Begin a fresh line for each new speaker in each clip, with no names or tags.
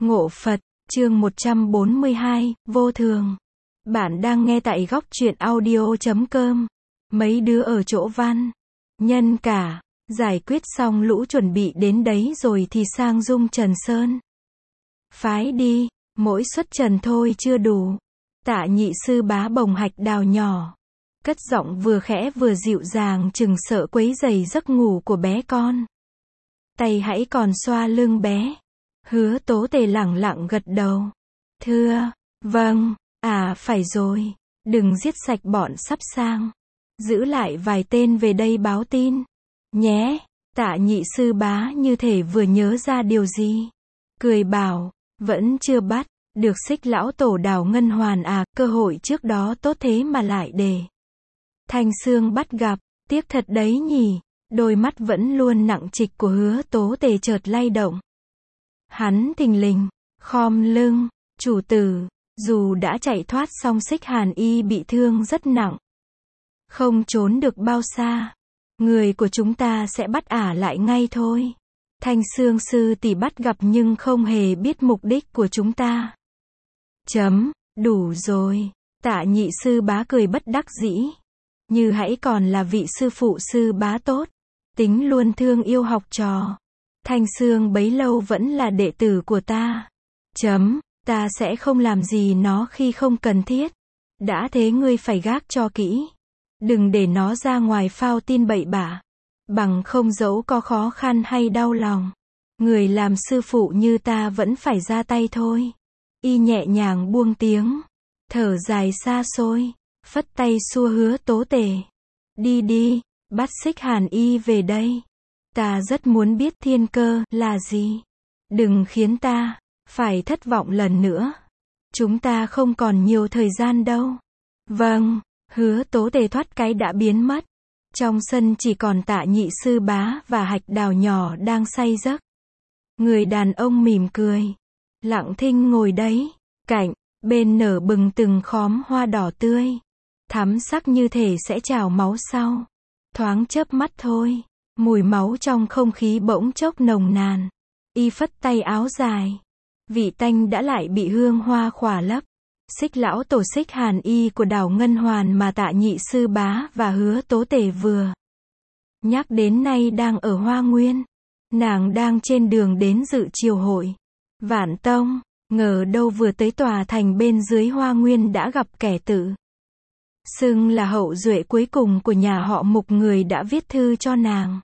Ngộ Phật, chương 142, vô thường. Bạn đang nghe tại góc truyện audio.com. Mấy đứa ở chỗ Văn Nhân cả, giải quyết xong lũ chuẩn bị đến đấy rồi thì sang Dung Trần Sơn. Phái đi, mỗi suất trần thôi chưa đủ. Tạ nhị sư bá bồng hạch đào nhỏ, cất giọng vừa khẽ vừa dịu dàng chừng sợ quấy rầy giấc ngủ của bé con. Tay hãy còn xoa lưng bé. Hứa Tố Tề lẳng lặng gật đầu. Thưa, vâng, phải rồi, đừng giết sạch bọn sắp sang. Giữ lại vài tên về đây báo tin. Nhé, Tạ nhị sư bá như thể vừa nhớ ra điều gì. Cười bảo, vẫn chưa bắt được Xích lão tổ Đào Ngân Hoàn cơ hội trước đó tốt thế mà lại để Thanh Sương bắt gặp, tiếc thật đấy nhỉ. Đôi mắt vẫn luôn nặng trịch của Hứa Tố Tề chợt lay động. Hắn thình lình khom lưng, chủ tử, dù đã chạy thoát song Xích Hàn Y bị thương rất nặng, không trốn được bao xa. Người của chúng ta sẽ bắt lại ngay thôi. Thanh Sương sư tỷ bắt gặp nhưng không hề biết mục đích của chúng ta. Đủ rồi. Tạ nhị sư bá cười bất đắc dĩ. Như hãy còn là vị sư phụ sư bá tốt, tính luôn thương yêu học trò. Thanh Sương bấy lâu vẫn là đệ tử của ta. Ta sẽ không làm gì nó khi không cần thiết. Đã thế ngươi phải gác cho kỹ. Đừng để nó ra ngoài phao tin bậy bạ. Bằng không dẫu có khó khăn hay đau lòng, người làm sư phụ như ta vẫn phải ra tay thôi. Y nhẹ nhàng buông tiếng, thở dài xa xôi, phất tay xua Hứa Tố Tề. Đi đi, bắt Xích Hàn Y về đây. Ta rất muốn biết thiên cơ là gì. Đừng khiến ta phải thất vọng lần nữa. Chúng ta không còn nhiều thời gian đâu. Vâng, Hứa Tố Tề thoát cái đã biến mất. Trong sân chỉ còn Tạ nhị sư bá và hạch đào nhỏ đang say giấc. Người đàn ông mỉm cười, lặng thinh ngồi đấy, cạnh bên nở bừng từng khóm hoa đỏ tươi, thắm sắc như thể sẽ trào máu sau. Thoáng chớp mắt thôi, mùi máu trong không khí bỗng chốc nồng nàn. Y phất tay áo dài, vị tanh đã lại bị hương hoa khỏa lấp. Xích lão tổ Xích Hàn Y của Đào Ngân Hoàn mà Tạ nhị sư bá và Hứa Tố Tề vừa nhắc đến nay đang ở Hoa Nguyên. Nàng đang trên đường đến dự triều hội Vạn Tông, ngờ đâu vừa tới tòa thành bên dưới Hoa Nguyên đã gặp kẻ tự xưng là hậu duệ cuối cùng của nhà họ Mục, người đã viết thư cho nàng.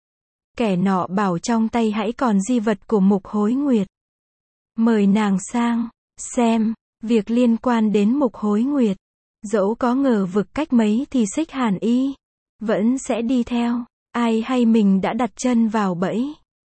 Kẻ nọ bảo trong tay hãy còn di vật của Mục Hối Nguyệt, mời nàng sang xem việc liên quan đến Mục Hối Nguyệt. Dẫu có ngờ vực cách mấy thì Xích Hàn Y vẫn sẽ đi theo. Ai hay mình đã đặt chân vào bẫy.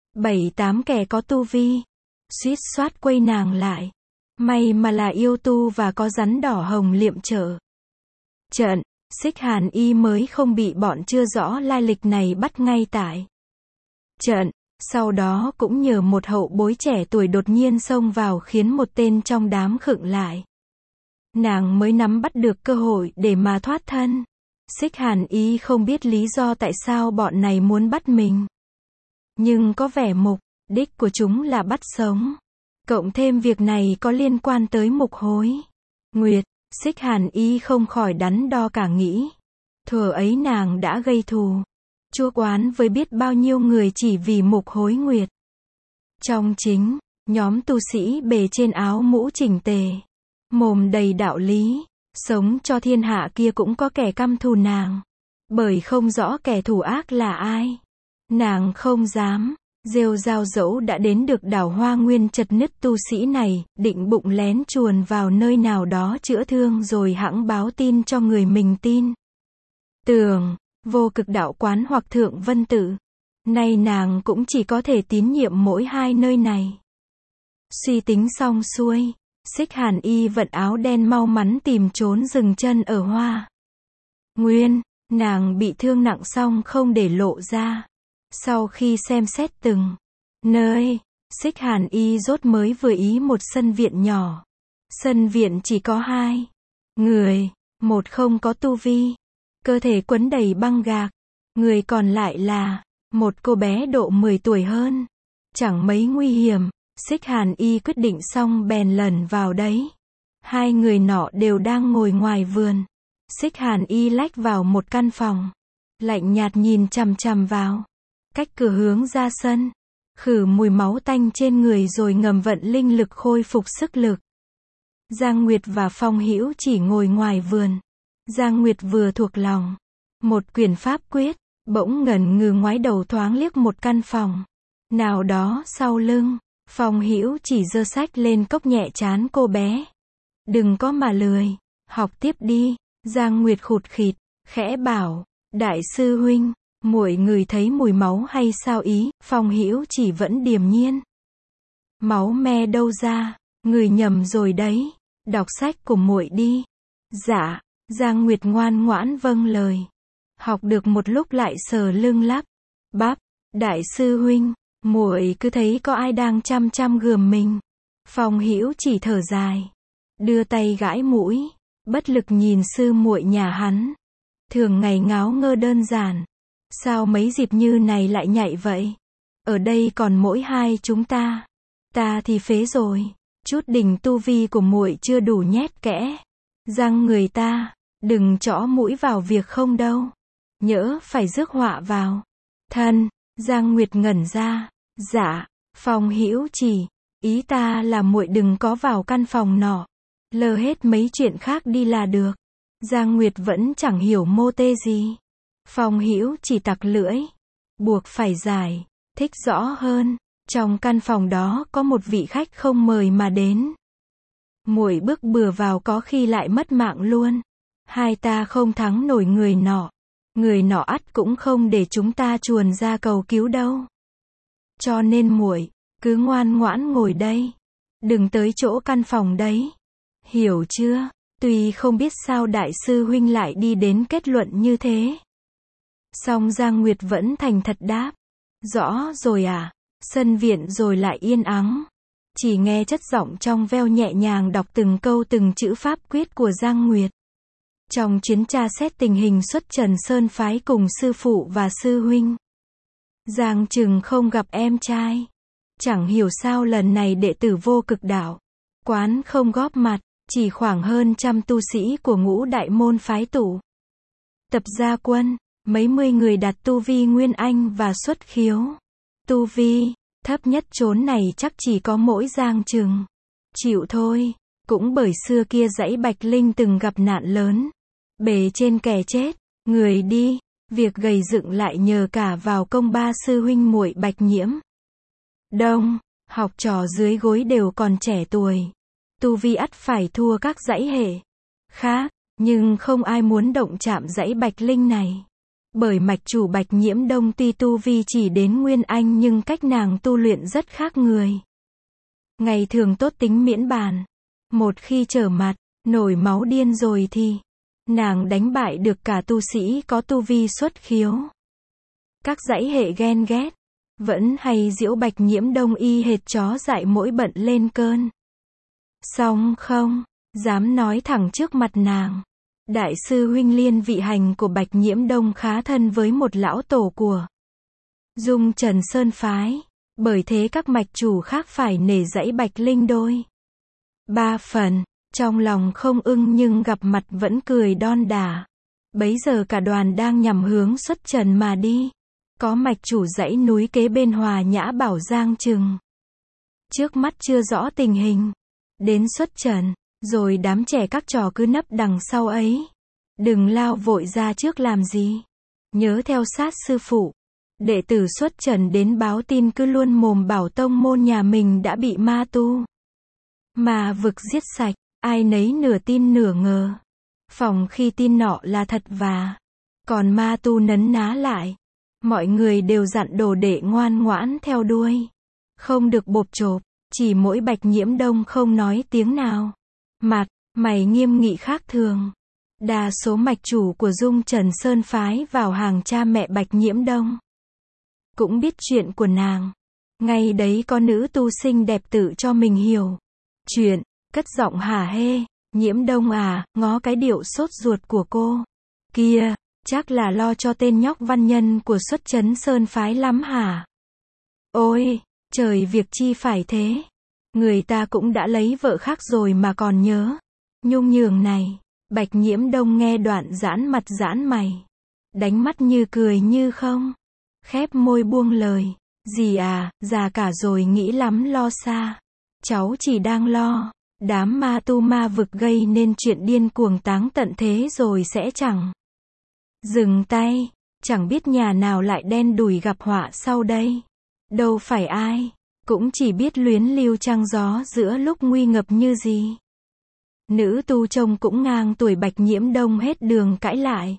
7-8 kẻ có tu vi suýt soát quây nàng lại. May mà là yêu tu và có rắn đỏ hồng liệm trợ trận, Xích Hàn Y mới không bị bọn chưa rõ lai lịch này bắt ngay tại trận. Sau đó cũng nhờ một hậu bối trẻ tuổi đột nhiên xông vào khiến một tên trong đám khựng lại. Nàng mới nắm bắt được cơ hội để mà thoát thân. Xích Hàn Y không biết lý do tại sao bọn này muốn bắt mình, nhưng có vẻ mục đích của chúng là bắt sống. Cộng thêm việc này có liên quan tới Mục Hối Nguyệt, Xích Hàn Y không khỏi đắn đo cả nghĩ. Thuở ấy nàng đã gây thù chuốc oán với biết bao nhiêu người chỉ vì Mục Hối Nguyệt. Trong chính nhóm tu sĩ bề trên áo mũ chỉnh tề, mồm đầy đạo lý, sống cho thiên hạ kia cũng có kẻ căm thù nàng. Bởi không rõ kẻ thù ác là ai, nàng không dám rêu rao. Dẫu đã đến được đảo Hoa Nguyên chật nứt, tu sĩ này định bụng lén chuồn vào nơi nào đó chữa thương rồi hẵng báo tin cho người mình tin tưởng. Vô Cực Đạo Quán hoặc Thượng Vân Tự. Nay nàng cũng chỉ có thể tín nhiệm mỗi hai nơi này. Suy tính xong xuôi, Xích Hàn Y vận áo đen mau mắn tìm trốn dừng chân ở Hoa Nguyên. Nàng bị thương nặng xong không để lộ ra. Sau khi xem xét từng nơi, Xích Hàn Y rốt mới vừa ý một sân viện nhỏ. Sân viện chỉ có 2 người, một không có tu vi, cơ thể quấn đầy băng gạc. Người còn lại là một cô bé độ 10 tuổi hơn. Chẳng mấy nguy hiểm. Xích Hàn Y quyết định xong bèn lẩn vào đấy. Hai người nọ đều đang ngồi ngoài vườn. Xích Hàn Y lách vào một căn phòng. Lạnh nhạt nhìn chằm chằm vào. Cách cửa hướng ra sân. Khử mùi máu tanh trên người rồi ngầm vận linh lực khôi phục sức lực. Giang Nguyệt và Phong Hữu chỉ ngồi ngoài vườn. Giang Nguyệt vừa thuộc lòng một quyển pháp quyết, bỗng ngẩn ngừ ngoái đầu thoáng liếc một căn phòng nào đó sau lưng. Phong Hữu chỉ giơ sách lên cốc nhẹ trán cô bé. Đừng có mà lười, học tiếp đi. Giang Nguyệt khụt khịt, khẽ bảo, đại sư huynh, muội ngửi thấy mùi máu hay sao ý? Phong Hữu chỉ vẫn điềm nhiên. Máu me đâu ra, ngửi nhầm rồi đấy. Đọc sách của muội đi. Dạ. Giang Nguyệt ngoan ngoãn vâng lời. Học được một lúc lại sờ lưng lắp bắp, đại sư huynh, muội cứ thấy có ai đang chăm chăm gườm mình. Phong Hữu chỉ thở dài, đưa tay gãi mũi, bất lực nhìn sư muội nhà hắn. Thường ngày ngáo ngơ đơn giản, sao mấy dịp như này lại nhạy vậy? Ở đây còn mỗi hai chúng ta. Ta thì phế rồi, chút đỉnh tu vi của muội chưa đủ nhét kẽ răng người ta. Đừng chõ mũi vào việc không đâu. Nhỡ phải rước họa vào thân. Giang Nguyệt ngẩn ra. Dạ. Phong Hữu chỉ, ý ta là muội đừng có vào căn phòng nọ. Lơ hết mấy chuyện khác đi là được. Giang Nguyệt vẫn chẳng hiểu mô tê gì. Phong Hữu chỉ tặc lưỡi, buộc phải giải thích rõ hơn. Trong căn phòng đó có một vị khách không mời mà đến. Muội bước bừa vào có khi lại mất mạng luôn. Hai ta không thắng nổi người nọ. Người nọ ắt cũng không để chúng ta chuồn ra cầu cứu đâu. Cho nên muội cứ ngoan ngoãn ngồi đây. Đừng tới chỗ căn phòng đấy. Hiểu chưa? Tuy không biết sao đại sư huynh lại đi đến kết luận như thế. Song Giang Nguyệt vẫn thành thật đáp. Rõ rồi à? Sân viện rồi lại yên ắng. Chỉ nghe chất giọng trong veo nhẹ nhàng đọc từng câu từng chữ pháp quyết của Giang Nguyệt. Trong chuyến tra xét tình hình xuất Trần Sơn phái cùng sư phụ và sư huynh, Giang Trừng không gặp em trai. Chẳng hiểu sao lần này đệ tử Vô Cực Đạo quán không góp mặt, chỉ khoảng hơn 100 tu sĩ của Ngũ Đại môn phái tụ tập ra quân, mấy mươi người đạt tu vi Nguyên Anh và xuất khiếu. Tu vi thấp nhất chốn này chắc chỉ có mỗi Giang Trừng chịu thôi, cũng bởi xưa kia dãy Bạch Linh từng gặp nạn lớn. Bề trên kẻ chết, người đi, việc gầy dựng lại nhờ cả vào công ba sư huynh muội Bạch Nhiễm. Đông, học trò dưới gối đều còn trẻ tuổi. Tu vi ắt phải thua các dãy hệ khác, nhưng không ai muốn động chạm dãy Bạch Linh này. Bởi mạch chủ Bạch Nhiễm Đông tuy tu vi chỉ đến Nguyên Anh nhưng cách nàng tu luyện rất khác người. Ngày thường tốt tính miễn bàn. Một khi trở mặt, nổi máu điên rồi thì nàng đánh bại được cả tu sĩ có tu vi xuất khiếu. Các dãy hệ ghen ghét, vẫn hay giễu Bạch Nhiễm Đông y hệt chó dại mỗi bận lên cơn. Song không dám nói thẳng trước mặt nàng. Đại sư huynh Liên Vị Hành của Bạch Nhiễm Đông khá thân với một lão tổ của Dung Trần Sơn phái. Bởi thế các mạch chủ khác phải nể dãy Bạch Linh đôi ba phần. Trong lòng không ưng nhưng gặp mặt vẫn cười đon đả. Bấy giờ cả đoàn đang nhằm hướng xuất trần mà đi. Có mạch chủ dãy núi kế bên Hòa Nhã bảo Giang Trừng. Trước mắt chưa rõ tình hình. Đến xuất trần, rồi đám trẻ các trò cứ nấp đằng sau ấy. Đừng lao vội ra trước làm gì. Nhớ theo sát sư phụ. Đệ tử xuất trần đến báo tin cứ luôn mồm bảo tông môn nhà mình đã bị ma tu mà vực giết sạch. Ai nấy nửa tin nửa ngờ. Phòng khi tin nọ là thật và còn ma tu nấn ná lại. Mọi người đều dặn đồ đệ ngoan ngoãn theo đuôi. Không được bộp chộp. Chỉ mỗi Bạch Nhiễm Đông không nói tiếng nào. Mặt mày nghiêm nghị khác thường. Đa số mạch chủ của Dung Trần Sơn phái vào hàng cha mẹ Bạch Nhiễm Đông cũng biết chuyện của nàng. Ngay đấy có nữ tu sinh đẹp tự cho mình hiểu chuyện. Cất giọng hả hê, Nhiễm Đông à, ngó cái điệu sốt ruột của cô kia, chắc là lo cho tên nhóc văn nhân của xuất Trấn Sơn phái lắm hả? Ôi, trời việc chi phải thế, Người ta cũng đã lấy vợ khác rồi mà còn nhớ. Nhung nhường này. Bạch Nhiễm Đông nghe đoạn giãn mặt giãn mày. Đánh mắt như cười như không. Khép môi buông lời. Dì à, già cả rồi nghĩ lắm lo xa. Cháu chỉ đang lo. Đám ma tu ma vực gây nên chuyện điên cuồng táng tận thế rồi sẽ chẳng dừng tay. Chẳng biết nhà nào lại đen đủi gặp họa sau đây. Đâu phải ai cũng chỉ biết luyến lưu trăng gió giữa lúc nguy ngập như gì. Nữ tu trông cũng ngang tuổi Bạch Nhiễm Đông hết đường cãi lại.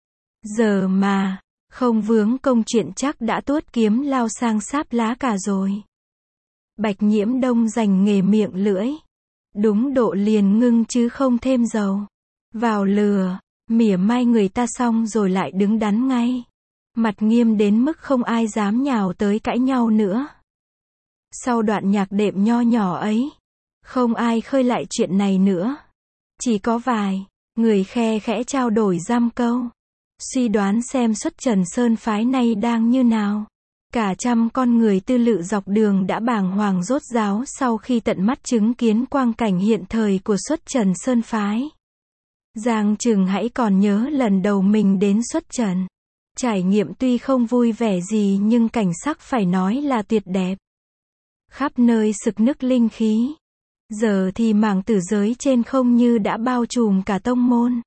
Giờ mà không vướng công chuyện chắc đã tuốt kiếm lao sang sáp lá cả rồi. Bạch Nhiễm Đông dành nghề miệng lưỡi. Đúng độ liền ngưng chứ không thêm dầu vào lừa. Mỉa mai người ta xong rồi lại đứng đắn ngay. Mặt nghiêm đến mức không ai dám nhào tới cãi nhau nữa. Sau đoạn nhạc đệm nho nhỏ ấy, không ai khơi lại chuyện này nữa. Chỉ có vài người khe khẽ trao đổi giam câu. Suy đoán xem xuất trần sơn phái này đang như nào. Cả trăm con người tư lự dọc đường đã bàng hoàng rốt ráo sau khi tận mắt chứng kiến quang cảnh hiện thời của xuất trần sơn phái. Giang Trừng hãy còn nhớ lần đầu mình đến xuất trần. Trải nghiệm tuy không vui vẻ gì nhưng cảnh sắc phải nói là tuyệt đẹp. Khắp nơi sực nức linh khí. Giờ thì mảng tử giới trên không như đã bao trùm cả tông môn.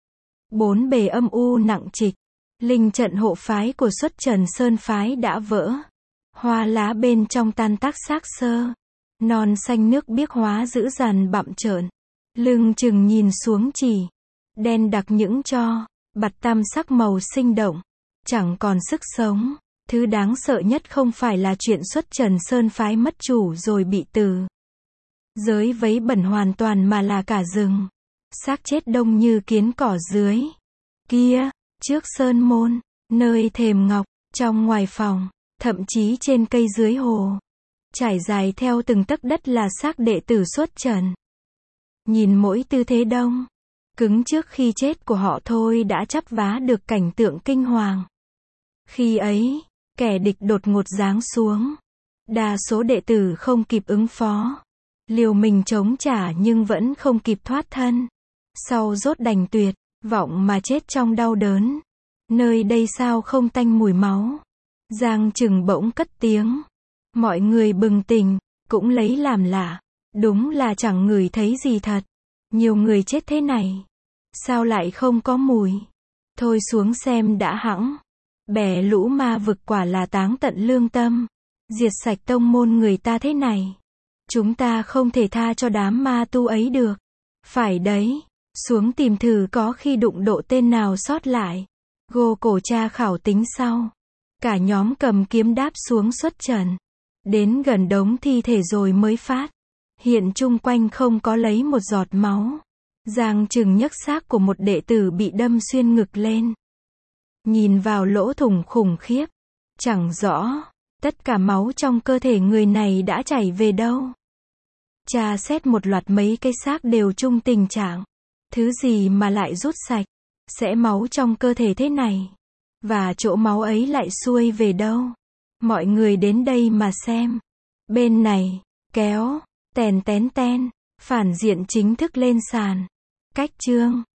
Bốn bề âm u nặng trịch. Linh trận hộ phái của xuất trần sơn phái đã vỡ. Hoa lá bên trong tan tác xác xơ. Non xanh nước biếc hóa dữ dằn bặm trợn. Lưng chừng nhìn xuống chỉ. Đen đặc những tro. Bạt tam sắc màu sinh động. Chẳng còn sức sống. Thứ đáng sợ nhất không phải là chuyện xuất trần sơn phái mất chủ rồi bị từ giới vấy bẩn hoàn toàn mà là cả rừng. Xác chết đông như kiến cỏ dưới. Kia, trước sơn môn, nơi thềm ngọc, trong ngoài phòng, thậm chí trên cây dưới hồ. Trải dài theo từng tấc đất là xác đệ tử xuất trần. Nhìn mỗi tư thế đông, cứng trước khi chết của họ thôi đã chắp vá được cảnh tượng kinh hoàng. Khi ấy, kẻ địch đột ngột giáng xuống. Đa số đệ tử không kịp ứng phó. Liều mình chống trả nhưng vẫn không kịp thoát thân. Sau rốt đành tuyệt vọng mà chết trong đau đớn. Nơi đây sao không tanh mùi máu. Giang Trừng bỗng cất tiếng. Mọi người bừng tỉnh, cũng lấy làm lạ. Đúng là chẳng ngửi thấy gì thật. Nhiều người chết thế này. Sao lại không có mùi? Thôi xuống xem đã hẵng. Bè lũ ma vực quả là táng tận lương tâm. Diệt sạch tông môn người ta thế này. Chúng ta không thể tha cho đám ma tu ấy được. Phải đấy. Xuống tìm thử có khi đụng độ tên nào sót lại. Gô cổ tra khảo tính sau. Cả nhóm cầm kiếm đáp xuống xuất trần. Đến gần đống thi thể rồi mới phát hiện chung quanh không có lấy một giọt máu. Giang Trừng nhấc xác của một đệ tử bị đâm xuyên ngực lên. Nhìn vào lỗ thủng khủng khiếp. Chẳng rõ, tất cả máu trong cơ thể người này đã chảy về đâu. Tra xét một loạt mấy cái xác đều chung tình trạng. Thứ gì mà lại rút sạch, sẽ máu trong cơ thể thế này. Và chỗ máu ấy lại xuôi về đâu. Mọi người đến đây mà xem. Bên này, kéo, tèn tén ten, phản diện chính thức lên sàn. Cách chương.